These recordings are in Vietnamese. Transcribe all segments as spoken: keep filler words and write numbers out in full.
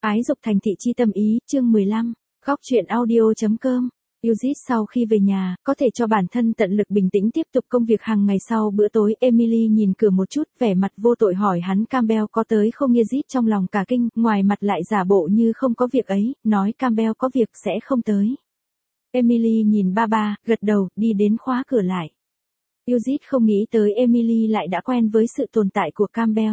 Ái dục thành thị chi tâm ý, chương mười lăm, góc truyện audio.com. Yuzit sau khi về nhà, có thể cho bản thân tận lực bình tĩnh tiếp tục công việc hàng ngày sau bữa tối. Emily nhìn cửa một chút, vẻ mặt vô tội hỏi hắn Campbell có tới không. Yuzit trong lòng cả kinh, ngoài mặt lại giả bộ như không có việc ấy, nói Campbell có việc sẽ không tới. Emily nhìn ba ba, gật đầu, đi đến khóa cửa lại. Yuzit không nghĩ tới Emily lại đã quen với sự tồn tại của Campbell.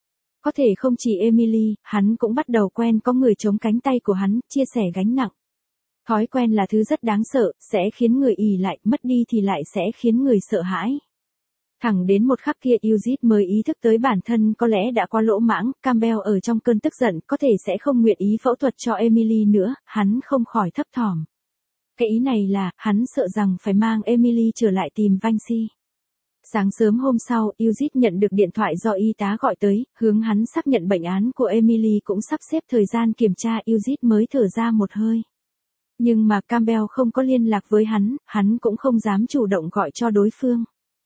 Có thể không chỉ Emily, hắn cũng bắt đầu quen có người chống cánh tay của hắn, chia sẻ gánh nặng. Thói quen là thứ rất đáng sợ, sẽ khiến người ỷ lại, mất đi thì lại sẽ khiến người sợ hãi. Thẳng đến một khắc kia Yuzit mới ý thức tới bản thân có lẽ đã quá lỗ mãng. Campbell ở trong cơn tức giận có thể sẽ không nguyện ý phẫu thuật cho Emily nữa, hắn không khỏi thấp thỏm. Cái ý này là, hắn sợ rằng phải mang Emily trở lại tìm Vancy. Sáng sớm hôm sau, Yuzit nhận được điện thoại do y tá gọi tới, hướng hắn xác nhận bệnh án của Emily cũng sắp xếp thời gian kiểm tra. Yuzit mới thở ra một hơi. Nhưng mà Campbell không có liên lạc với hắn, hắn cũng không dám chủ động gọi cho đối phương.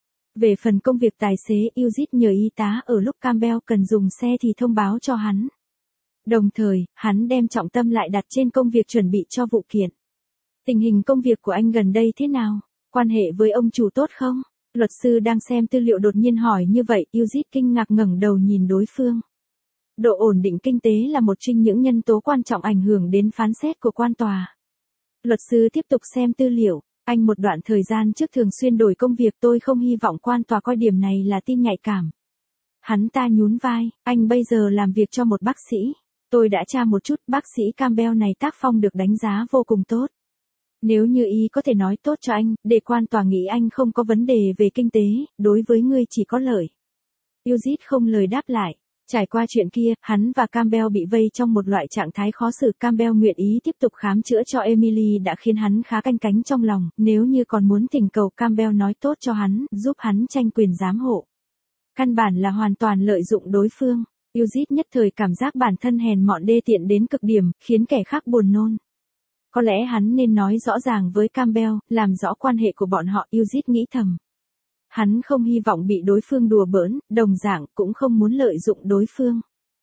Về phần công việc tài xế, Yuzit nhờ y tá ở lúc Campbell cần dùng xe thì thông báo cho hắn. Đồng thời, hắn đem trọng tâm lại đặt trên công việc chuẩn bị cho vụ kiện. Tình hình công việc của anh gần đây thế nào? Quan hệ với ông chủ tốt không? Luật sư đang xem tư liệu đột nhiên hỏi như vậy, Yuzit kinh ngạc ngẩng đầu nhìn đối phương. Độ ổn định kinh tế là một trong những nhân tố quan trọng ảnh hưởng đến phán xét của quan tòa. Luật sư tiếp tục xem tư liệu, anh một đoạn thời gian trước thường xuyên đổi công việc, tôi không hy vọng quan tòa coi điểm này là tin nhạy cảm. Hắn ta nhún vai, anh bây giờ làm việc cho một bác sĩ. Tôi đã tra một chút, bác sĩ Campbell này tác phong được đánh giá vô cùng tốt. Nếu như y có thể nói tốt cho anh, để quan tòa nghĩ anh không có vấn đề về kinh tế, đối với ngươi chỉ có lợi. Yuzit không lời đáp lại. Trải qua chuyện kia, hắn và Campbell bị vây trong một loại trạng thái khó xử. Campbell nguyện ý tiếp tục khám chữa cho Emily đã khiến hắn khá canh cánh trong lòng, nếu như còn muốn thỉnh cầu Campbell nói tốt cho hắn, giúp hắn tranh quyền giám hộ. Căn bản là hoàn toàn lợi dụng đối phương. Yuzit nhất thời cảm giác bản thân hèn mọn đê tiện đến cực điểm, khiến kẻ khác buồn nôn. Có lẽ hắn nên nói rõ ràng với Campbell, làm rõ quan hệ của bọn họ. Yuzit nghĩ thầm. Hắn không hy vọng bị đối phương đùa bỡn, đồng dạng cũng không muốn lợi dụng đối phương.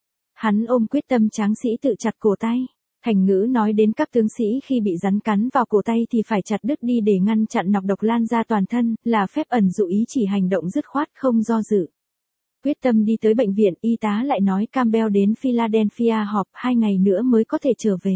Hắn ôm quyết tâm tráng sĩ tự chặt cổ tay. Thành ngữ nói đến các tướng sĩ khi bị rắn cắn vào cổ tay thì phải chặt đứt đi để ngăn chặn nọc độc lan ra toàn thân, là phép ẩn dụ ý chỉ hành động dứt khoát không do dự. Quyết tâm đi tới bệnh viện, y tá lại nói Campbell đến Philadelphia họp hai ngày nữa mới có thể trở về.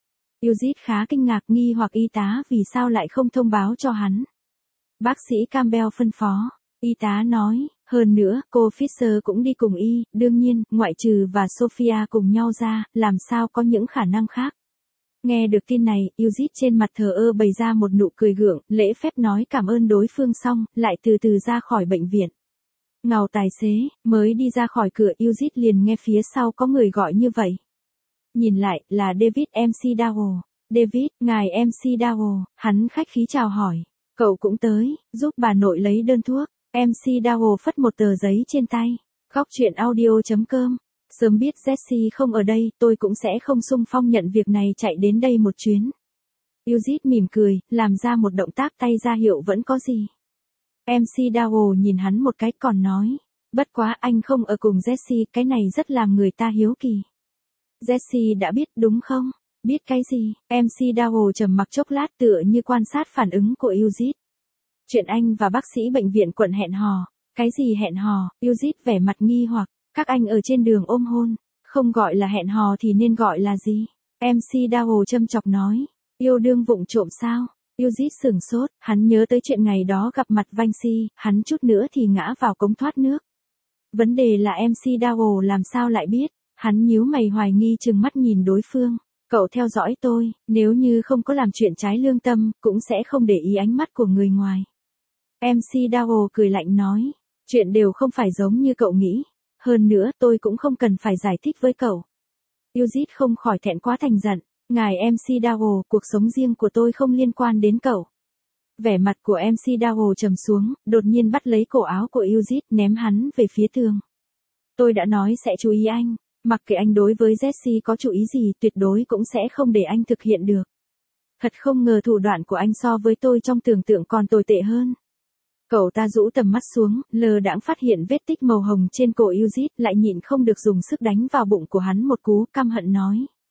Yuzit khá kinh ngạc, nghi hoặc y tá vì sao lại không thông báo cho hắn. Bác sĩ Campbell phân phó. Y tá nói, hơn nữa, cô Fisher cũng đi cùng y, đương nhiên, ngoại trừ và Sophia cùng nhau ra, làm sao có những khả năng khác. Nghe được tin này, Yuzit trên mặt thờ ơ bày ra một nụ cười gượng, lễ phép nói cảm ơn đối phương xong, lại từ từ ra khỏi bệnh viện. Ngào tài xế, mới đi ra khỏi cửa Yuzit liền nghe phía sau có người gọi như vậy. Nhìn lại, là David em xê Dowell. David, ngài em xê Dowell, hắn khách khí chào hỏi. Cậu cũng tới, giúp bà nội lấy đơn thuốc. em xê Dowell phất một tờ giấy trên tay. Góc truyện audio.com. Sớm biết Jesse không ở đây, tôi cũng sẽ không xung phong nhận việc này chạy đến đây một chuyến. Yuzit mỉm cười, làm ra một động tác tay ra hiệu vẫn có gì. em xê Dowell nhìn hắn một cái còn nói. Bất quá anh không ở cùng Jesse, cái này rất làm người ta hiếu kỳ. Jesse đã biết đúng không? Biết cái gì? em xê Dowell trầm mặc chốc lát tựa như quan sát phản ứng của Yuzit. Chuyện anh và bác sĩ bệnh viện quận hẹn hò. Cái gì hẹn hò? Yuzit vẻ mặt nghi hoặc. Các anh ở trên đường ôm hôn. Không gọi là hẹn hò thì nên gọi là gì? em xê Dowell châm chọc nói. Yêu đương vụng trộm sao? Yuzit sửng sốt, hắn nhớ tới chuyện ngày đó gặp mặt Vancy, hắn chút nữa thì ngã vào cống thoát nước. Vấn đề là em xê Dowell làm sao lại biết? Hắn nhíu mày hoài nghi chừng mắt nhìn đối phương. Cậu theo dõi tôi, nếu như không có làm chuyện trái lương tâm, cũng sẽ không để ý ánh mắt của người ngoài. em xê Dowell cười lạnh nói, chuyện đều không phải giống như cậu nghĩ. Hơn nữa, tôi cũng không cần phải giải thích với cậu. Yuzit không khỏi thẹn quá thành giận. Ngài em xê Dowell, cuộc sống riêng của tôi không liên quan đến cậu. Vẻ mặt của em xê Dowell trầm xuống, đột nhiên bắt lấy cổ áo của Yuzit, ném hắn về phía tường. Tôi đã nói sẽ chú ý anh. Mặc kệ anh đối với Jesse có chủ ý gì, tuyệt đối cũng sẽ không để anh thực hiện được. Thật không ngờ thủ đoạn của anh so với tôi trong tưởng tượng còn tồi tệ hơn. Cậu ta rũ tầm mắt xuống, lờ đãng phát hiện vết tích màu hồng trên cổ Yuzit, lại nhịn không được dùng sức đánh vào bụng của hắn một cú, căm hận nói.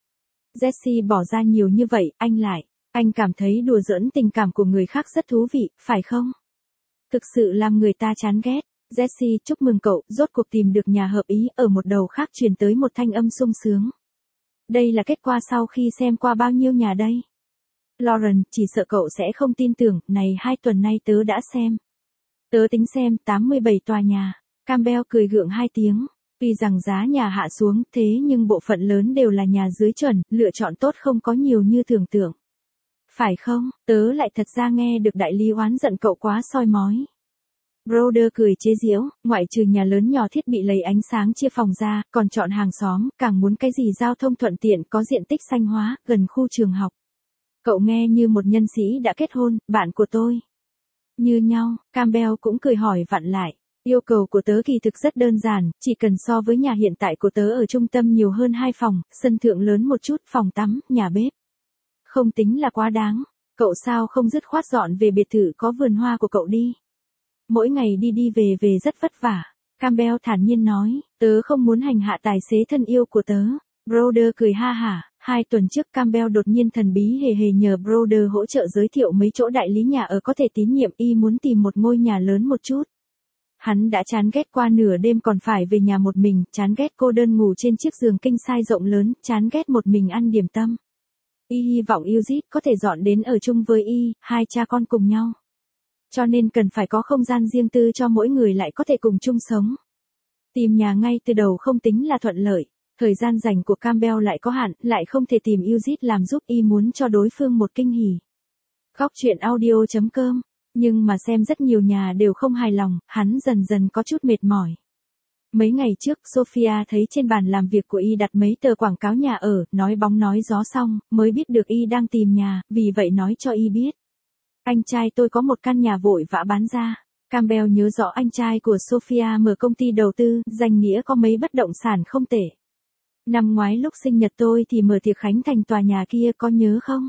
Jessie bỏ ra nhiều như vậy, anh lại. Anh cảm thấy đùa giỡn tình cảm của người khác rất thú vị, phải không? Thực sự làm người ta chán ghét. Jessie, chúc mừng cậu, rốt cuộc tìm được nhà hợp ý. Ở một đầu khác truyền tới một thanh âm sung sướng. Đây là kết quả sau khi xem qua bao nhiêu nhà đây? Lauren, chỉ sợ cậu sẽ không tin tưởng, này hai tuần nay tớ đã xem. Tớ tính xem tám mươi bảy tòa nhà. Campbell cười gượng hai tiếng. Tuy rằng giá nhà hạ xuống thế nhưng bộ phận lớn đều là nhà dưới chuẩn, lựa chọn tốt không có nhiều như tưởng tượng. Phải không, tớ lại thật ra nghe được đại lý oán giận cậu quá soi mói. Brother cười chế giễu, ngoại trừ nhà lớn nhỏ thiết bị lấy ánh sáng chia phòng ra, còn chọn hàng xóm, càng muốn cái gì giao thông thuận tiện, có diện tích xanh hóa, gần khu trường học. Cậu nghe như một nhân sĩ đã kết hôn, bạn của tôi. Như nhau, Campbell cũng cười hỏi vặn lại. Yêu cầu của tớ kỳ thực rất đơn giản, chỉ cần so với nhà hiện tại của tớ ở trung tâm nhiều hơn hai phòng, sân thượng lớn một chút, phòng tắm, nhà bếp. Không tính là quá đáng, cậu sao không dứt khoát dọn về biệt thự có vườn hoa của cậu đi. Mỗi ngày đi đi về về rất vất vả. Campbell thản nhiên nói, tớ không muốn hành hạ tài xế thân yêu của tớ. Brother cười ha hả, hai tuần trước Campbell đột nhiên thần bí hề hề nhờ Brother hỗ trợ giới thiệu mấy chỗ đại lý nhà ở có thể tín nhiệm, y muốn tìm một ngôi nhà lớn một chút. Hắn đã chán ghét qua nửa đêm còn phải về nhà một mình, chán ghét cô đơn ngủ trên chiếc giường king size rộng lớn, chán ghét một mình ăn điểm tâm. Y hy vọng Eugene có thể dọn đến ở chung với y, hai cha con cùng nhau. Cho nên cần phải có không gian riêng tư cho mỗi người lại có thể cùng chung sống. Tìm nhà ngay từ đầu không tính là thuận lợi. Thời gian dành của Campbell lại có hạn, lại không thể tìm Eugene làm giúp, y muốn cho đối phương một kinh hỉ. Góc truyện audio chấm com. Nhưng mà xem rất nhiều nhà đều không hài lòng, hắn dần dần có chút mệt mỏi. Mấy ngày trước, Sophia thấy trên bàn làm việc của y đặt mấy tờ quảng cáo nhà ở, nói bóng nói gió xong, mới biết được y đang tìm nhà, vì vậy nói cho y biết. Anh trai tôi có một căn nhà vội vã bán ra. Campbell nhớ rõ anh trai của Sophia mở công ty đầu tư, danh nghĩa có mấy bất động sản không tệ. Năm ngoái lúc sinh nhật tôi thì mở tiệc khánh thành tòa nhà kia, có nhớ không?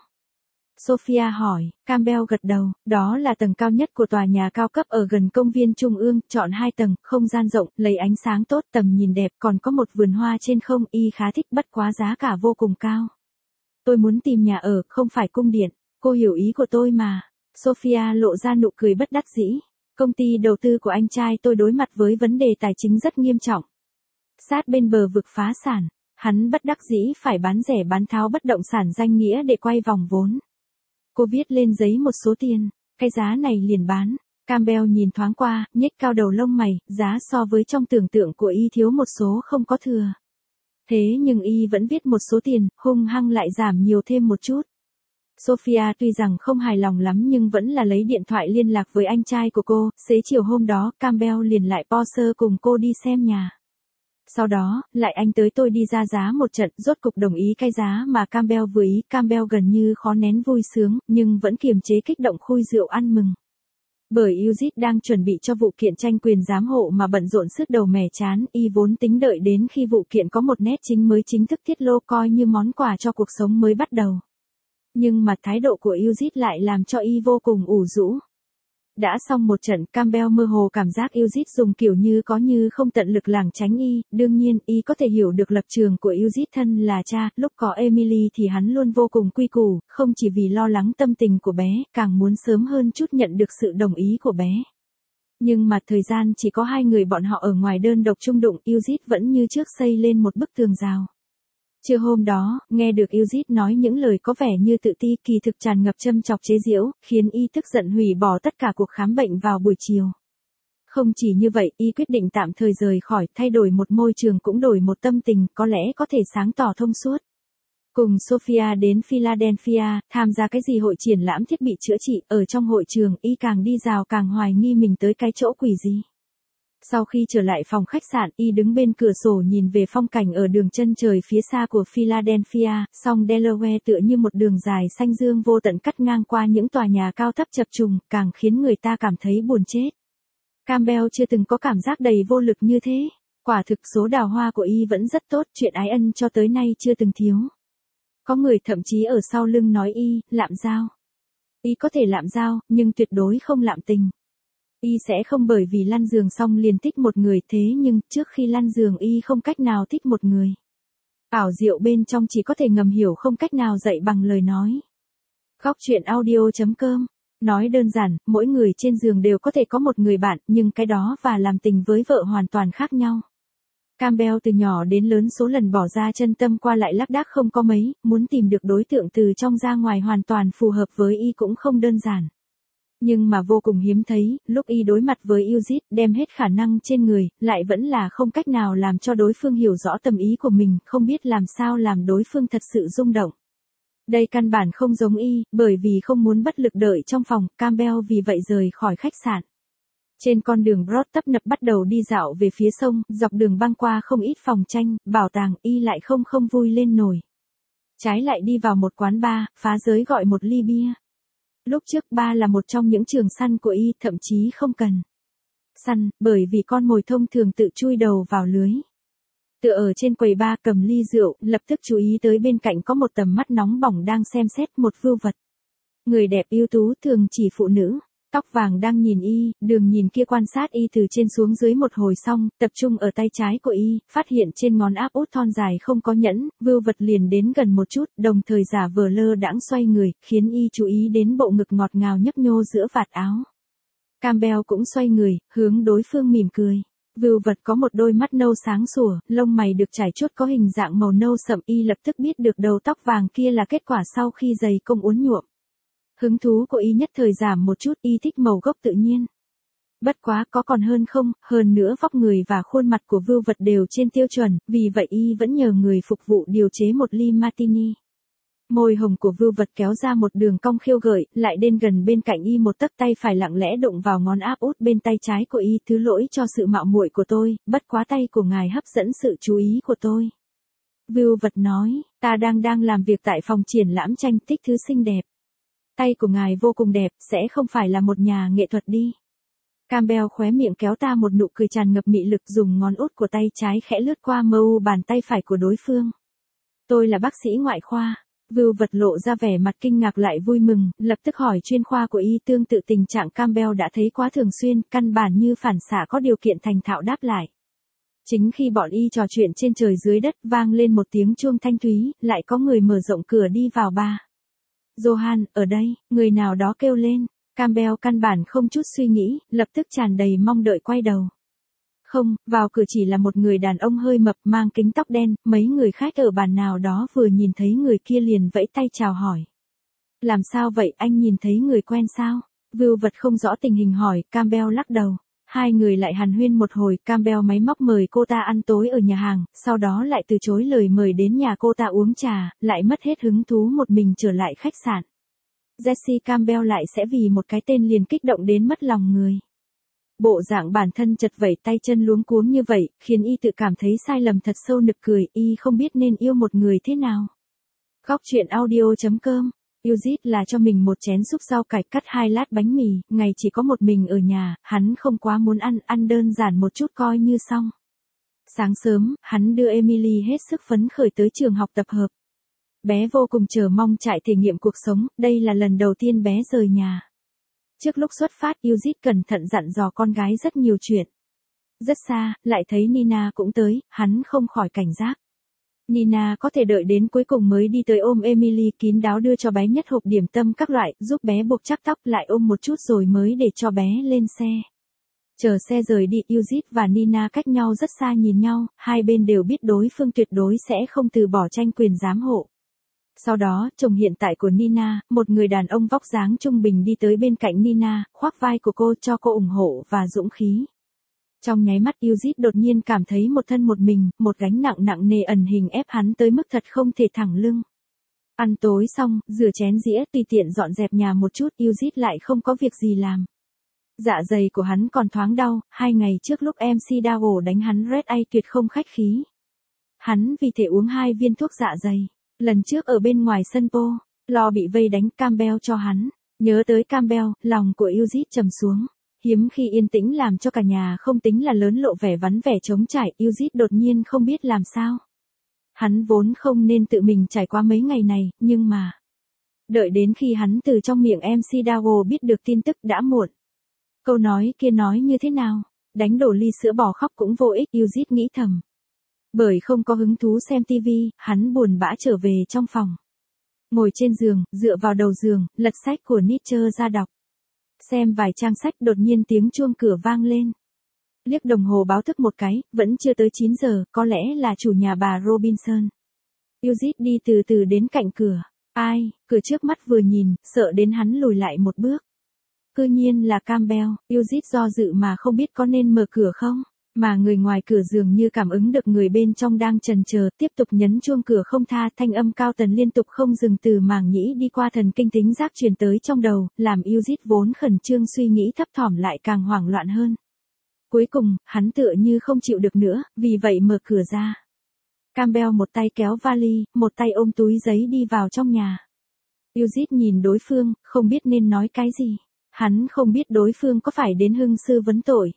Sophia hỏi, Campbell gật đầu, đó là tầng cao nhất của tòa nhà cao cấp ở gần công viên Trung ương, chọn hai tầng, không gian rộng, lấy ánh sáng tốt, tầm nhìn đẹp, còn có một vườn hoa trên không, y khá thích, bất quá giá cả vô cùng cao. Tôi muốn tìm nhà ở, không phải cung điện, cô hiểu ý của tôi mà. Sophia lộ ra nụ cười bất đắc dĩ. Công ty đầu tư của anh trai tôi đối mặt với vấn đề tài chính rất nghiêm trọng. Sát bên bờ vực phá sản, hắn bất đắc dĩ phải bán rẻ bán tháo bất động sản danh nghĩa để quay vòng vốn. Cô viết lên giấy một số tiền, cái giá này liền bán. Campbell nhìn thoáng qua, nhếch cao đầu lông mày, giá so với trong tưởng tượng của y thiếu một số không có thừa. Thế nhưng y vẫn viết một số tiền, hung hăng lại giảm nhiều thêm một chút. Sophia tuy rằng không hài lòng lắm nhưng vẫn là lấy điện thoại liên lạc với anh trai của cô, xế chiều hôm đó Campbell liền lại Porsche cùng cô đi xem nhà. Sau đó, lại anh tới tôi đi ra giá một trận, rốt cục đồng ý cái giá mà Campbell vừa ý. Campbell gần như khó nén vui sướng, nhưng vẫn kiềm chế kích động khui rượu ăn mừng. Bởi Eugene đang chuẩn bị cho vụ kiện tranh quyền giám hộ mà bận rộn sứt đầu mẻ chán, y vốn tính đợi đến khi vụ kiện có một nét chính mới chính thức tiết lộ coi như món quà cho cuộc sống mới bắt đầu. Nhưng mà thái độ của Eugene lại làm cho y vô cùng ủ rũ. Đã xong một trận, Campbell mơ hồ cảm giác Eugene dùng kiểu như có như không tận lực lảng tránh y, đương nhiên, y có thể hiểu được lập trường của Eugene thân là cha, lúc có Emily thì hắn luôn vô cùng quy củ, không chỉ vì lo lắng tâm tình của bé, càng muốn sớm hơn chút nhận được sự đồng ý của bé. Nhưng mà thời gian chỉ có hai người bọn họ ở ngoài đơn độc chung đụng, Eugene vẫn như trước xây lên một bức tường rào. Trưa hôm đó, nghe được Eugene nói những lời có vẻ như tự ti, kỳ thực tràn ngập châm chọc chế giễu, khiến y tức giận hủy bỏ tất cả cuộc khám bệnh vào buổi chiều. Không chỉ như vậy, y quyết định tạm thời rời khỏi, thay đổi một môi trường cũng đổi một tâm tình, có lẽ có thể sáng tỏ thông suốt. Cùng Sophia đến Philadelphia, tham gia cái gì hội triển lãm thiết bị chữa trị, ở trong hội trường, y càng đi rào càng hoài nghi mình tới cái chỗ quỷ gì. Sau khi trở lại phòng khách sạn, y đứng bên cửa sổ nhìn về phong cảnh ở đường chân trời phía xa của Philadelphia, sông Delaware tựa như một đường dài xanh dương vô tận cắt ngang qua những tòa nhà cao thấp chập trùng, càng khiến người ta cảm thấy buồn chết. Campbell chưa từng có cảm giác đầy vô lực như thế. Quả thực số đào hoa của y vẫn rất tốt, chuyện ái ân cho tới nay chưa từng thiếu. Có người thậm chí ở sau lưng nói y, lạm giao. Y có thể lạm giao, nhưng tuyệt đối không lạm tình. Y sẽ không bởi vì lăn giường xong liền thích một người, thế nhưng trước khi lăn giường y không cách nào thích một người. Ảo diệu bên trong chỉ có thể ngầm hiểu không cách nào dạy bằng lời nói. Góc truyện audio chấm com. Nói đơn giản, mỗi người trên giường đều có thể có một người bạn, nhưng cái đó và làm tình với vợ hoàn toàn khác nhau. Campbell từ nhỏ đến lớn số lần bỏ ra chân tâm qua lại lác đác không có mấy, muốn tìm được đối tượng từ trong ra ngoài hoàn toàn phù hợp với y cũng không đơn giản. Nhưng mà vô cùng hiếm thấy, lúc y đối mặt với Eugene, đem hết khả năng trên người, lại vẫn là không cách nào làm cho đối phương hiểu rõ tâm ý của mình, không biết làm sao làm đối phương thật sự rung động. Đây căn bản không giống y, bởi vì không muốn bất lực đợi trong phòng, Campbell vì vậy rời khỏi khách sạn. Trên con đường Broad tấp nập bắt đầu đi dạo về phía sông, dọc đường băng qua không ít phòng tranh, bảo tàng, y lại không không vui lên nổi. Trái lại đi vào một quán bar, phá giới gọi một ly bia. Lúc trước ba là một trong những trường săn của y, thậm chí không cần săn, bởi vì con mồi thông thường tự chui đầu vào lưới. Tựa ở trên quầy bar cầm ly rượu, lập tức chú ý tới bên cạnh có một tầm mắt nóng bỏng đang xem xét một vưu vật. Người đẹp ưu tú thường chỉ phụ nữ, tóc vàng đang nhìn y, đường nhìn kia quan sát y từ trên xuống dưới một hồi xong, tập trung ở tay trái của y, phát hiện trên ngón áp út thon dài không có nhẫn, vưu vật liền đến gần một chút, đồng thời giả vờ lơ đãng xoay người, khiến y chú ý đến bộ ngực ngọt ngào nhấp nhô giữa vạt áo. Campbell cũng xoay người, hướng đối phương mỉm cười. Vưu vật có một đôi mắt nâu sáng sủa, lông mày được trải chuốt có hình dạng màu nâu sậm, y lập tức biết được đầu tóc vàng kia là kết quả sau khi giày công uốn nhuộm. Hứng thú của y nhất thời giảm một chút, y thích màu gốc tự nhiên. Bất quá có còn hơn không, hơn nữa vóc người và khuôn mặt của vưu vật đều trên tiêu chuẩn, vì vậy y vẫn nhờ người phục vụ điều chế một ly martini. Môi hồng của vưu vật kéo ra một đường cong khiêu gợi, lại đến gần bên cạnh y một tấc, tay phải lặng lẽ đụng vào ngón áp út bên tay trái của y. Thứ lỗi cho sự mạo muội của tôi, bất quá tay của ngài hấp dẫn sự chú ý của tôi. Vưu vật nói, ta đang đang làm việc tại phòng triển lãm tranh, tích thứ xinh đẹp. Tay của ngài vô cùng đẹp, sẽ không phải là một nhà nghệ thuật đi. Campbell khóe miệng kéo ta một nụ cười tràn ngập mị lực, dùng ngón út của tay trái khẽ lướt qua mờ u bàn tay phải của đối phương. Tôi là bác sĩ ngoại khoa. Vưu vật lộ ra vẻ mặt kinh ngạc lại vui mừng, lập tức hỏi chuyên khoa của y. Tương tự tình trạng Campbell đã thấy quá thường xuyên, căn bản như phản xạ có điều kiện thành thạo đáp lại. Chính khi bọn y trò chuyện trên trời dưới đất, vang lên một tiếng chuông thanh thúy, lại có người mở rộng cửa đi vào bar. Johan, ở đây, người nào đó kêu lên. Campbell căn bản không chút suy nghĩ, lập tức tràn đầy mong đợi quay đầu. Không, vào cửa chỉ là một người đàn ông hơi mập mang kính tóc đen, mấy người khách ở bàn nào đó vừa nhìn thấy người kia liền vẫy tay chào hỏi. Làm sao vậy, anh nhìn thấy người quen sao? Vưu vật không rõ tình hình hỏi, Campbell lắc đầu. Hai người lại hàn huyên một hồi, Campbell máy móc mời cô ta ăn tối ở nhà hàng, sau đó lại từ chối lời mời đến nhà cô ta uống trà, lại mất hết hứng thú một mình trở lại khách sạn. Jesse Campbell lại sẽ vì một cái tên liền kích động đến mất lòng người. Bộ dạng bản thân chật vẩy tay chân luống cuống như vậy, khiến y tự cảm thấy sai lầm thật sâu, nực cười, y không biết nên yêu một người thế nào. Góc truyện audio chấm com. Eugene là cho mình một chén súp rau cải, cắt hai lát bánh mì, ngày chỉ có một mình ở nhà, hắn không quá muốn ăn, ăn đơn giản một chút coi như xong. Sáng sớm, hắn đưa Emily hết sức phấn khởi tới trường học tập hợp. Bé vô cùng chờ mong trải thể nghiệm cuộc sống, đây là lần đầu tiên bé rời nhà. Trước lúc xuất phát, Eugene cẩn thận dặn dò con gái rất nhiều chuyện. Rất xa, lại thấy Nina cũng tới, hắn không khỏi cảnh giác. Nina có thể đợi đến cuối cùng mới đi tới ôm Emily, kín đáo đưa cho bé nhất hộp điểm tâm các loại, giúp bé buộc chắc tóc, lại ôm một chút rồi mới để cho bé lên xe. Chờ xe rời đi, Eugene và Nina cách nhau rất xa nhìn nhau, hai bên đều biết đối phương tuyệt đối sẽ không từ bỏ tranh quyền giám hộ. Sau đó, chồng hiện tại của Nina, một người đàn ông vóc dáng trung bình đi tới bên cạnh Nina, khoác vai của cô cho cô ủng hộ và dũng khí. Trong nháy mắt Eugene đột nhiên cảm thấy một thân một mình, một gánh nặng nặng nề ẩn hình ép hắn tới mức thật không thể thẳng lưng. Ăn tối xong, rửa chén dĩa, tùy tiện dọn dẹp nhà một chút, Eugene lại không có việc gì làm. Dạ dày của hắn còn thoáng đau, hai ngày trước lúc em xê Dao đánh hắn Red Eye tuyệt không khách khí. Hắn vì thể uống hai viên thuốc dạ dày. Lần trước ở bên ngoài sân po, lo bị vây đánh, Campbell cho hắn. Nhớ tới Campbell, lòng của Eugene trầm xuống. Hiếm khi yên tĩnh làm cho cả nhà không tính là lớn lộ vẻ vắn vẻ trống trải, Eugene đột nhiên không biết làm sao. Hắn vốn không nên tự mình trải qua mấy ngày này, nhưng mà... Đợi đến khi hắn từ trong miệng em xê Dao biết được tin tức đã muộn. Câu nói kia nói như thế nào? Đánh đổ ly sữa bò khóc cũng vô ích, Eugene nghĩ thầm. Bởi không có hứng thú xem tivi, hắn buồn bã trở về trong phòng. Ngồi trên giường, dựa vào đầu giường, lật sách của Nietzsche ra đọc. Xem vài trang sách đột nhiên tiếng chuông cửa vang lên. Liếc đồng hồ báo thức một cái, vẫn chưa tới chín giờ, có lẽ là chủ nhà bà Robinson. Eugene đi từ từ đến cạnh cửa. Ai, cửa trước mắt vừa nhìn, sợ đến hắn lùi lại một bước. Cư nhiên là Campbell, Eugene do dự mà không biết có nên mở cửa không. Mà người ngoài cửa dường như cảm ứng được người bên trong đang chần chờ, tiếp tục nhấn chuông cửa không tha, thanh âm cao tần liên tục không dừng từ màng nhĩ đi qua thần kinh tính giác truyền tới trong đầu, làm Eugene vốn khẩn trương suy nghĩ thấp thỏm lại càng hoảng loạn hơn. Cuối cùng, hắn tựa như không chịu được nữa, vì vậy mở cửa ra. Campbell một tay kéo vali, một tay ôm túi giấy đi vào trong nhà. Eugene nhìn đối phương, không biết nên nói cái gì. Hắn không biết đối phương có phải đến hưng sư vấn tội.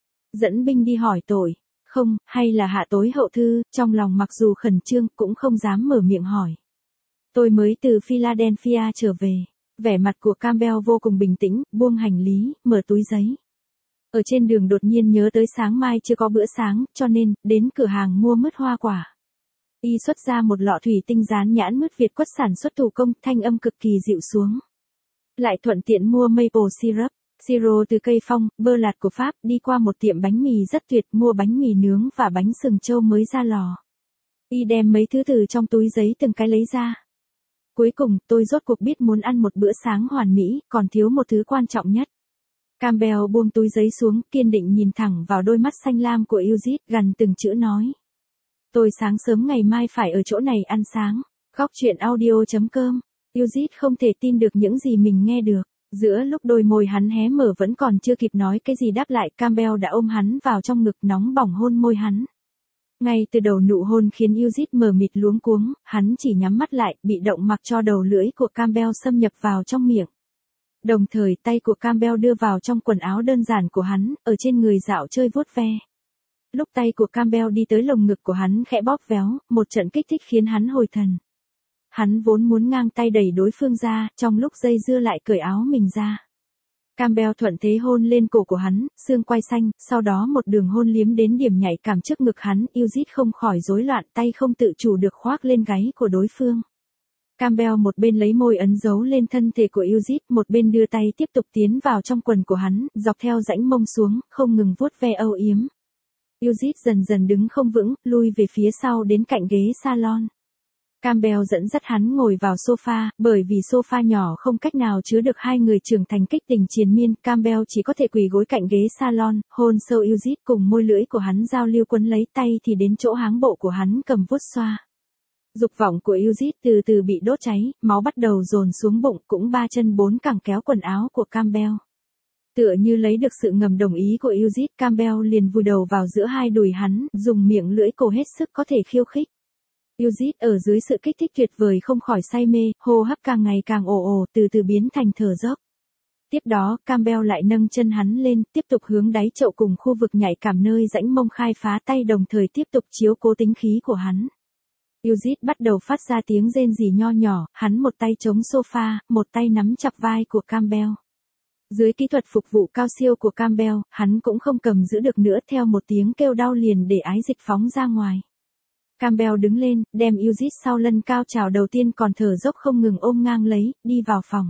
Dẫn binh đi hỏi tội, không, hay là hạ tối hậu thư, trong lòng mặc dù khẩn trương cũng không dám mở miệng hỏi. Tôi mới từ Philadelphia trở về. Vẻ mặt của Campbell vô cùng bình tĩnh, buông hành lý, mở túi giấy. Ở trên đường đột nhiên nhớ tới sáng mai chưa có bữa sáng, cho nên, đến cửa hàng mua mứt hoa quả. Y xuất ra một lọ thủy tinh dán nhãn mứt Việt Quất sản xuất thủ công, thanh âm cực kỳ dịu xuống. Lại thuận tiện mua maple syrup, siro từ cây phong, bơ lạt của Pháp, đi qua một tiệm bánh mì rất tuyệt, mua bánh mì nướng và bánh sừng trâu mới ra lò. Y đem mấy thứ từ trong túi giấy từng cái lấy ra. Cuối cùng, tôi rốt cuộc biết muốn ăn một bữa sáng hoàn mỹ, còn thiếu một thứ quan trọng nhất. Campbell buông túi giấy xuống, kiên định nhìn thẳng vào đôi mắt xanh lam của Eugene, gần từng chữ nói. Tôi sáng sớm ngày mai phải ở chỗ này ăn sáng. Góc chuyện audio chấm com. Eugene không thể tin được những gì mình nghe được. Giữa lúc đôi môi hắn hé mở vẫn còn chưa kịp nói cái gì đáp lại, Campbell đã ôm hắn vào trong ngực nóng bỏng hôn môi hắn. Ngay từ đầu nụ hôn khiến Eugene mờ mịt luống cuống, hắn chỉ nhắm mắt lại, bị động mặc cho đầu lưỡi của Campbell xâm nhập vào trong miệng. Đồng thời tay của Campbell đưa vào trong quần áo đơn giản của hắn, ở trên người dạo chơi vuốt ve. Lúc tay của Campbell đi tới lồng ngực của hắn khẽ bóp véo, một trận kích thích khiến hắn hồi thần. Hắn vốn muốn ngang tay đẩy đối phương ra, trong lúc dây dưa lại cởi áo mình ra. Campbell thuận thế hôn lên cổ của hắn, xương quai xanh, sau đó một đường hôn liếm đến điểm nhạy cảm trước ngực hắn, Eugene không khỏi rối loạn, tay không tự chủ được khoác lên gáy của đối phương. Campbell một bên lấy môi ấn dấu lên thân thể của Eugene, một bên đưa tay tiếp tục tiến vào trong quần của hắn, dọc theo rãnh mông xuống, không ngừng vuốt ve âu yếm. Eugene dần dần đứng không vững, lui về phía sau đến cạnh ghế salon. Campbell dẫn dắt hắn ngồi vào sofa, bởi vì sofa nhỏ không cách nào chứa được hai người trưởng thành kích tình triền miên, Campbell chỉ có thể quỳ gối cạnh ghế salon, hôn sâu Eugene, cùng môi lưỡi của hắn giao lưu quấn lấy, tay thì đến chỗ háng bộ của hắn cầm vuốt xoa. Dục vọng của Eugene từ từ bị đốt cháy, máu bắt đầu dồn xuống bụng, cũng ba chân bốn cẳng kéo quần áo của Campbell. Tựa như lấy được sự ngầm đồng ý của Eugene, Campbell liền vùi đầu vào giữa hai đùi hắn, dùng miệng lưỡi cổ hết sức có thể khiêu khích. Eugene ở dưới sự kích thích tuyệt vời không khỏi say mê, hô hấp càng ngày càng ồ ồ, từ từ biến thành thở dốc. Tiếp đó, Campbell lại nâng chân hắn lên, tiếp tục hướng đáy chậu cùng khu vực nhạy cảm nơi rãnh mông khai phá, tay đồng thời tiếp tục chiếu cố tính khí của hắn. Eugene bắt đầu phát ra tiếng rên rỉ nho nhỏ, hắn một tay chống sofa, một tay nắm chặt vai của Campbell. Dưới kỹ thuật phục vụ cao siêu của Campbell, hắn cũng không cầm giữ được nữa, theo một tiếng kêu đau liền để ái dịch phóng ra ngoài. Campbell đứng lên, đem Eugene sau lần cao trào đầu tiên còn thở dốc không ngừng ôm ngang lấy, đi vào phòng.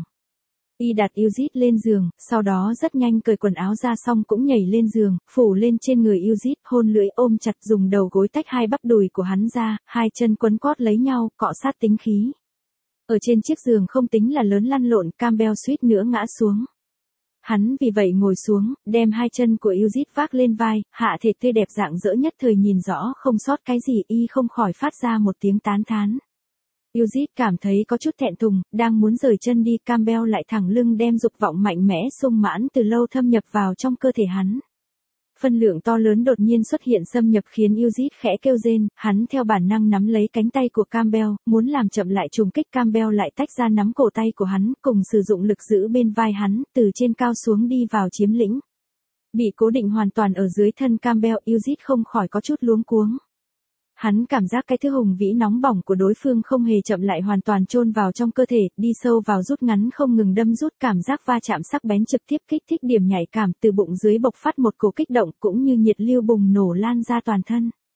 Y đặt Eugene lên giường, sau đó rất nhanh cởi quần áo ra xong cũng nhảy lên giường, phủ lên trên người Eugene, hôn lưỡi ôm chặt, dùng đầu gối tách hai bắp đùi của hắn ra, hai chân quấn quót lấy nhau, cọ sát tính khí. Ở trên chiếc giường không tính là lớn lăn lộn, Campbell suýt nữa ngã xuống. Hắn vì vậy ngồi xuống, đem hai chân của Eugene vác lên vai, hạ thể tươi đẹp dạng dỡ nhất thời nhìn rõ không sót cái gì, y không khỏi phát ra một tiếng tán thán. Eugene cảm thấy có chút thẹn thùng, đang muốn rời chân đi, Campbell lại thẳng lưng đem dục vọng mạnh mẽ sung mãn từ lâu thâm nhập vào trong cơ thể hắn. Phân lượng to lớn đột nhiên xuất hiện xâm nhập khiến Eugene khẽ kêu rên, hắn theo bản năng nắm lấy cánh tay của Campbell, muốn làm chậm lại trùng kích, Campbell lại tách ra nắm cổ tay của hắn, cùng sử dụng lực giữ bên vai hắn, từ trên cao xuống đi vào chiếm lĩnh. Bị cố định hoàn toàn ở dưới thân Campbell, Eugene không khỏi có chút luống cuống. Hắn cảm giác cái thứ hùng vĩ nóng bỏng của đối phương không hề chậm lại, hoàn toàn chôn vào trong cơ thể, đi sâu vào rút ngắn không ngừng đâm rút, cảm giác va chạm sắc bén trực tiếp kích thích điểm nhạy cảm, từ bụng dưới bộc phát một cổ kích động cũng như nhiệt lưu bùng nổ lan ra toàn thân.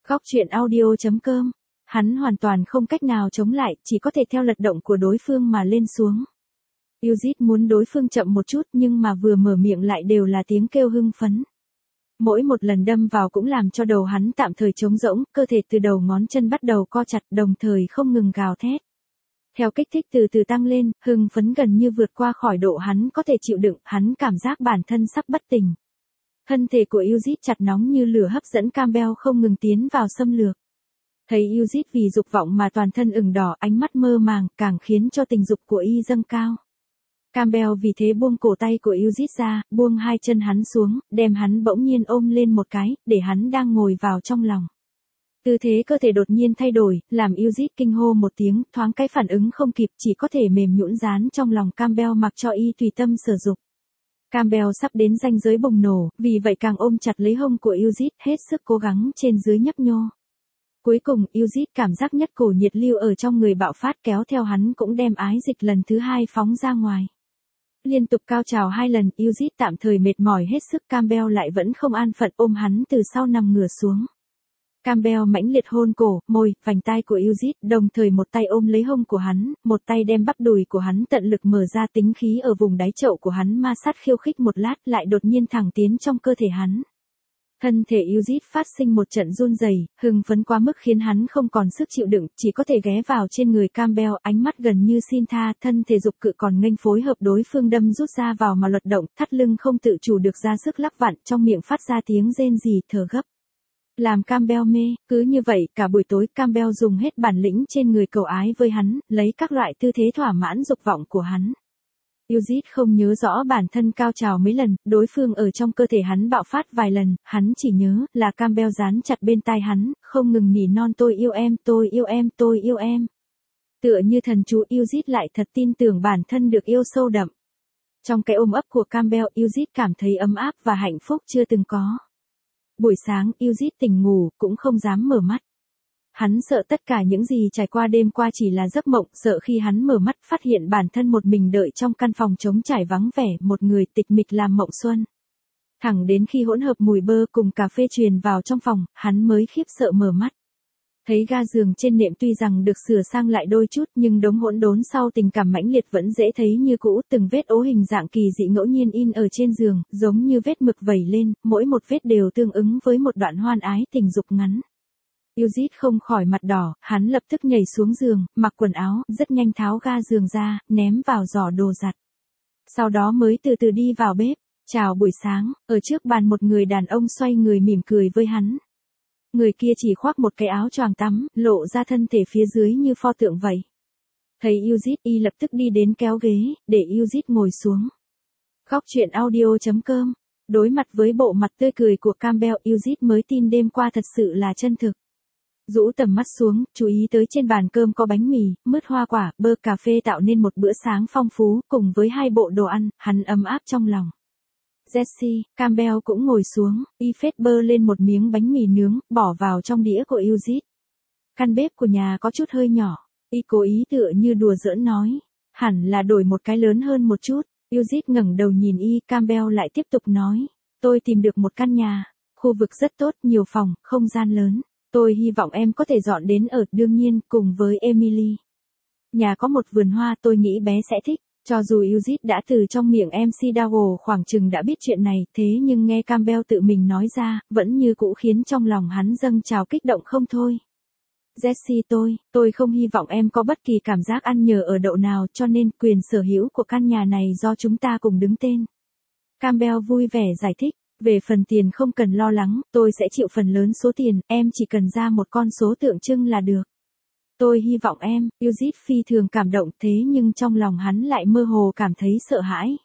Góc truyện audio.com. Hắn hoàn toàn không cách nào chống lại, chỉ có thể theo lật động của đối phương mà lên xuống. Yuzit muốn đối phương chậm một chút nhưng mà vừa mở miệng lại đều là tiếng kêu hưng phấn. Mỗi một lần đâm vào cũng làm cho đầu hắn tạm thời trống rỗng, cơ thể từ đầu ngón chân bắt đầu co chặt đồng thời không ngừng gào thét. Theo kích thích từ từ tăng lên, hưng phấn gần như vượt qua khỏi độ hắn có thể chịu đựng, hắn cảm giác bản thân sắp bất tỉnh. Thân thể của Yuzit chặt nóng như lửa hấp dẫn Campbell không ngừng tiến vào xâm lược. Thấy Yuzit vì dục vọng mà toàn thân ửng đỏ, ánh mắt mơ màng, càng khiến cho tình dục của y dâng cao. Campbell vì thế buông cổ tay của Yuzit ra, buông hai chân hắn xuống, đem hắn bỗng nhiên ôm lên một cái, để hắn đang ngồi vào trong lòng. Tư thế cơ thể đột nhiên thay đổi, làm Yuzit kinh hô một tiếng, thoáng cái phản ứng không kịp, chỉ có thể mềm nhũn dán trong lòng Campbell mặc cho y tùy tâm sử dụng. Campbell sắp đến ranh giới bùng nổ, vì vậy càng ôm chặt lấy hông của Yuzit, hết sức cố gắng trên dưới nhấp nhô. Cuối cùng, Yuzit cảm giác nhất cổ nhiệt lưu ở trong người bạo phát, kéo theo hắn cũng đem ái dịch lần thứ hai phóng ra ngoài. Liên tục cao trào hai lần, Yuzit tạm thời mệt mỏi hết sức, Campbell lại vẫn không an phận ôm hắn từ sau nằm ngửa xuống. Campbell mãnh liệt hôn cổ, môi, vành tai của Yuzit, đồng thời một tay ôm lấy hông của hắn, một tay đem bắp đùi của hắn tận lực mở ra, tính khí ở vùng đáy chậu của hắn ma sát khiêu khích một lát, lại đột nhiên thẳng tiến trong cơ thể hắn. Thân thể Yuzit phát sinh một trận run rẩy, hưng phấn quá mức khiến hắn không còn sức chịu đựng, chỉ có thể ghé vào trên người Campbell, ánh mắt gần như xin tha, thân thể dục cự còn nghênh phối hợp đối phương đâm rút ra vào mà luật động, thắt lưng không tự chủ được ra sức lắc vặn, trong miệng phát ra tiếng rên rỉ, thở gấp. Làm Campbell mê, cứ như vậy, cả buổi tối Campbell dùng hết bản lĩnh trên người cầu ái với hắn, lấy các loại tư thế thỏa mãn dục vọng của hắn. Yuzit không nhớ rõ bản thân cao trào mấy lần, đối phương ở trong cơ thể hắn bạo phát vài lần, hắn chỉ nhớ là Campbell dán chặt bên tai hắn, không ngừng nỉ non tôi yêu em, tôi yêu em, tôi yêu em. Tựa như thần chú, Yuzit lại thật tin tưởng bản thân được yêu sâu đậm. Trong cái ôm ấp của Campbell, Yuzit cảm thấy ấm áp và hạnh phúc chưa từng có. Buổi sáng, Yuzit tỉnh ngủ, cũng không dám mở mắt. Hắn sợ tất cả những gì trải qua đêm qua chỉ là giấc mộng, sợ khi hắn mở mắt phát hiện bản thân một mình đợi trong căn phòng trống trải vắng vẻ, một người tịch mịch làm mộng xuân. Thẳng đến khi hỗn hợp mùi bơ cùng cà phê truyền vào trong phòng, hắn mới khiếp sợ mở mắt. Thấy ga giường trên nệm tuy rằng được sửa sang lại đôi chút nhưng đống hỗn đốn sau tình cảm mãnh liệt vẫn dễ thấy như cũ, từng vết ố hình dạng kỳ dị ngẫu nhiên in ở trên giường, giống như vết mực vẩy lên, mỗi một vết đều tương ứng với một đoạn hoan ái tình dục ngắn. Yuzit không khỏi mặt đỏ, hắn lập tức nhảy xuống giường, mặc quần áo, rất nhanh tháo ga giường ra, ném vào giỏ đồ giặt. Sau đó mới từ từ đi vào bếp. Chào buổi sáng, ở trước bàn một người đàn ông xoay người mỉm cười với hắn. Người kia chỉ khoác một cái áo choàng tắm, lộ ra thân thể phía dưới như pho tượng vậy. Thấy Yuzit, y lập tức đi đến kéo ghế, để Yuzit ngồi xuống. Góc truyện audio.com. Đối mặt với bộ mặt tươi cười của Campbell, Yuzit mới tin đêm qua thật sự là chân thực. Rũ tầm mắt xuống, chú ý tới trên bàn cơm có bánh mì, mứt hoa quả, bơ cà phê tạo nên một bữa sáng phong phú, cùng với hai bộ đồ ăn, hắn ấm áp trong lòng. Jesse, Campbell cũng ngồi xuống, y phết bơ lên một miếng bánh mì nướng, bỏ vào trong đĩa của Yuzit. Căn bếp của nhà có chút hơi nhỏ, y cố ý tựa như đùa giỡn nói, hẳn là đổi một cái lớn hơn một chút. Yuzit ngẩng đầu nhìn y, Campbell lại tiếp tục nói, tôi tìm được một căn nhà, khu vực rất tốt, nhiều phòng, không gian lớn. Tôi hy vọng em có thể dọn đến ở, đương nhiên, cùng với Emily. Nhà có một vườn hoa, tôi nghĩ bé sẽ thích. Cho dù Yuzit đã từ trong miệng em xê Dowell khoảng chừng đã biết chuyện này, thế nhưng nghe Campbell tự mình nói ra, vẫn như cũ khiến trong lòng hắn dâng trào kích động không thôi. Jesse tôi, tôi không hy vọng em có bất kỳ cảm giác ăn nhờ ở đậu nào, cho nên quyền sở hữu của căn nhà này do chúng ta cùng đứng tên. Campbell vui vẻ giải thích. Về phần tiền không cần lo lắng, tôi sẽ chịu phần lớn số tiền, em chỉ cần ra một con số tượng trưng là được. Tôi hy vọng em, Yuzit phi thường cảm động, thế nhưng trong lòng hắn lại mơ hồ cảm thấy sợ hãi.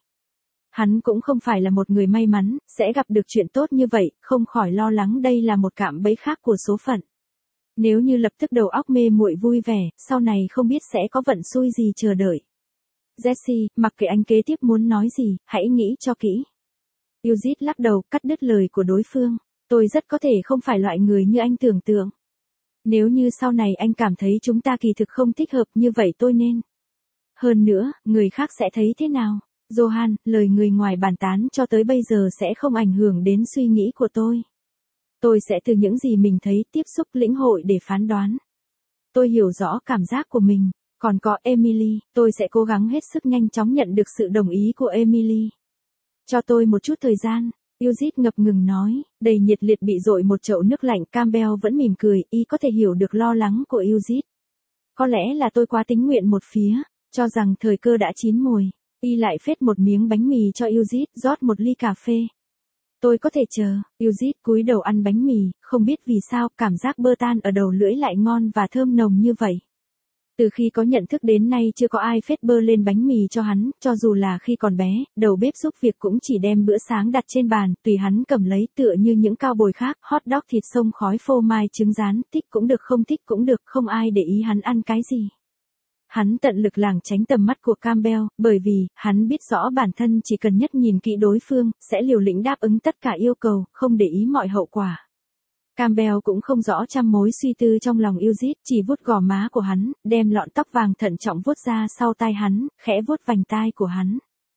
Hắn cũng không phải là một người may mắn, sẽ gặp được chuyện tốt như vậy, không khỏi lo lắng đây là một cạm bẫy khác của số phận. Nếu như lập tức đầu óc mê muội vui vẻ, sau này không biết sẽ có vận xui gì chờ đợi. Jesse, mặc kệ anh kế tiếp muốn nói gì, hãy nghĩ cho kỹ. Yuzit lắc đầu, cắt đứt lời của đối phương. Tôi rất có thể không phải loại người như anh tưởng tượng. Nếu như sau này anh cảm thấy chúng ta kỳ thực không thích hợp như vậy tôi nên. Hơn nữa, người khác sẽ thấy thế nào? Johan, lời người ngoài bàn tán cho tới bây giờ sẽ không ảnh hưởng đến suy nghĩ của tôi. Tôi sẽ từ những gì mình thấy, tiếp xúc, lĩnh hội để phán đoán. Tôi hiểu rõ cảm giác của mình. Còn có Emily, tôi sẽ cố gắng hết sức nhanh chóng nhận được sự đồng ý của Emily. Cho tôi một chút thời gian. Eugene ngập ngừng nói, đầy nhiệt liệt bị dội một chậu nước lạnh. Campbell vẫn mỉm cười, y có thể hiểu được lo lắng của Eugene. Có lẽ là tôi quá tính nguyện một phía, cho rằng thời cơ đã chín mùi. Y lại phết một miếng bánh mì cho Eugene, rót một ly cà phê. Tôi có thể chờ. Eugene cúi đầu ăn bánh mì, không biết vì sao cảm giác bơ tan ở đầu lưỡi lại ngon và thơm nồng như vậy. Từ khi có nhận thức đến nay chưa có ai phết bơ lên bánh mì cho hắn, cho dù là khi còn bé, đầu bếp giúp việc cũng chỉ đem bữa sáng đặt trên bàn, tùy hắn cầm lấy tựa như những cao bồi khác, hot dog thịt xông khói phô mai trứng rán, thích cũng được không thích cũng được, không ai để ý hắn ăn cái gì. Hắn tận lực lảng tránh tầm mắt của Campbell, bởi vì, hắn biết rõ bản thân chỉ cần nhất nhìn kỹ đối phương, sẽ liều lĩnh đáp ứng tất cả yêu cầu, không để ý mọi hậu quả. Campbell cũng không rõ trăm mối suy tư trong lòng Eugene, chỉ vuốt gò má của hắn, đem lọn tóc vàng thận trọng vuốt ra sau tai hắn, khẽ vuốt vành tai của hắn.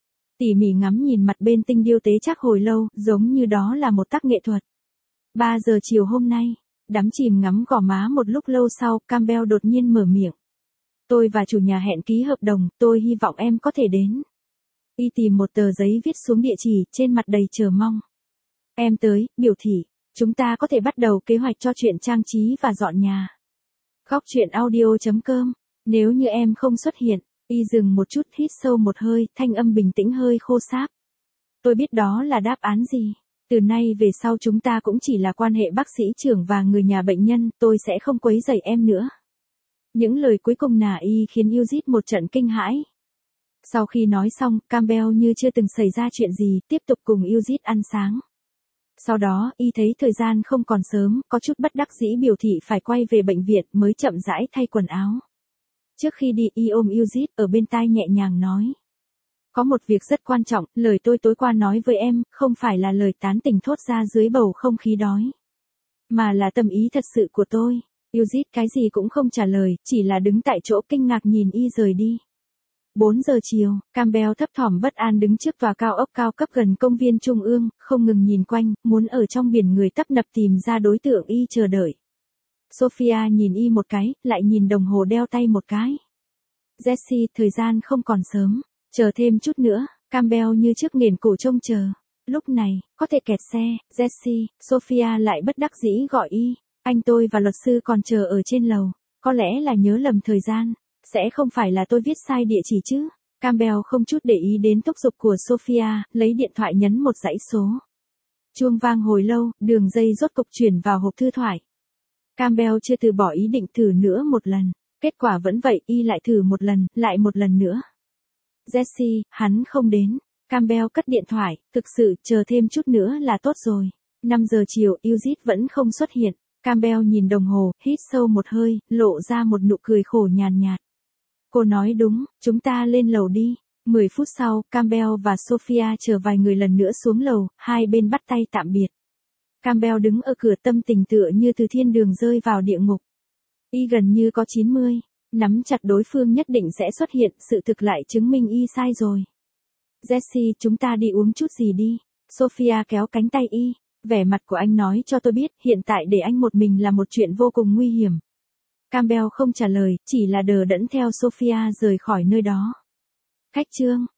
Tỉ mỉ ngắm nhìn mặt bên tinh điêu tế chắc hồi lâu, giống như đó là một tác nghệ thuật. ba giờ chiều hôm nay, đắm chìm ngắm gò má một lúc lâu sau, Campbell đột nhiên mở miệng. Tôi và chủ nhà hẹn ký hợp đồng, tôi hy vọng em có thể đến. Y tìm một tờ giấy viết xuống địa chỉ, trên mặt đầy chờ mong. Em tới, biểu thị. Chúng ta có thể bắt đầu kế hoạch cho chuyện trang trí và dọn nhà. Góc chuyện audio chấm com. Nếu như em không xuất hiện, y dừng một chút, hít sâu một hơi, thanh âm bình tĩnh hơi khô sáp. Tôi biết đó là đáp án gì. Từ nay về sau chúng ta cũng chỉ là quan hệ bác sĩ trưởng và người nhà bệnh nhân, tôi sẽ không quấy rầy em nữa. Những lời cuối cùng nả y khiến Eugene một trận kinh hãi. Sau khi nói xong, Campbell như chưa từng xảy ra chuyện gì, tiếp tục cùng Eugene ăn sáng. Sau đó, y thấy thời gian không còn sớm, có chút bất đắc dĩ biểu thị phải quay về bệnh viện, mới chậm rãi thay quần áo. Trước khi đi, y ôm Eugene, ở bên tai nhẹ nhàng nói. Có một việc rất quan trọng, lời tôi tối qua nói với em, không phải là lời tán tỉnh thốt ra dưới bầu không khí đói. Mà là tâm ý thật sự của tôi. Eugene cái gì cũng không trả lời, chỉ là đứng tại chỗ kinh ngạc nhìn y rời đi. bốn giờ chiều, Campbell thấp thỏm bất an đứng trước tòa cao ốc cao cấp gần công viên Trung ương, không ngừng nhìn quanh, muốn ở trong biển người tấp nập tìm ra đối tượng y chờ đợi. Sophia nhìn y một cái, lại nhìn đồng hồ đeo tay một cái. Jessie, thời gian không còn sớm, chờ thêm chút nữa, Campbell như trước nghiền cổ trông chờ. Lúc này, có thể kẹt xe, Jessie, Sophia lại bất đắc dĩ gọi y. Anh tôi và luật sư còn chờ ở trên lầu, có lẽ là nhớ lầm thời gian. Sẽ không phải là tôi viết sai địa chỉ chứ? Campbell không chút để ý đến thúc giục của Sophia, lấy điện thoại nhấn một dãy số. Chuông vang hồi lâu, đường dây rốt cục chuyển vào hộp thư thoại. Campbell chưa từ bỏ ý định thử nữa một lần. Kết quả vẫn vậy, y lại thử một lần, lại một lần nữa. Jessie, hắn không đến. Campbell cất điện thoại, thực sự, chờ thêm chút nữa là tốt rồi. năm giờ chiều, Eugene vẫn không xuất hiện. Campbell nhìn đồng hồ, hít sâu một hơi, lộ ra một nụ cười khổ nhàn nhạt. Cô nói đúng, chúng ta lên lầu đi. mười phút sau, Campbell và Sophia chờ vài người lần nữa xuống lầu, hai bên bắt tay tạm biệt. Campbell đứng ở cửa tâm tình tựa như từ thiên đường rơi vào địa ngục. Y gần như có chín mươi, nắm chặt đối phương nhất định sẽ xuất hiện, sự thực lại chứng minh y sai rồi. Jessie, chúng ta đi uống chút gì đi. Sophia kéo cánh tay y, vẻ mặt của anh nói cho tôi biết, hiện tại để anh một mình là một chuyện vô cùng nguy hiểm. Campbell không trả lời, chỉ là đờ đẫn theo Sophia rời khỏi nơi đó. Khách trương,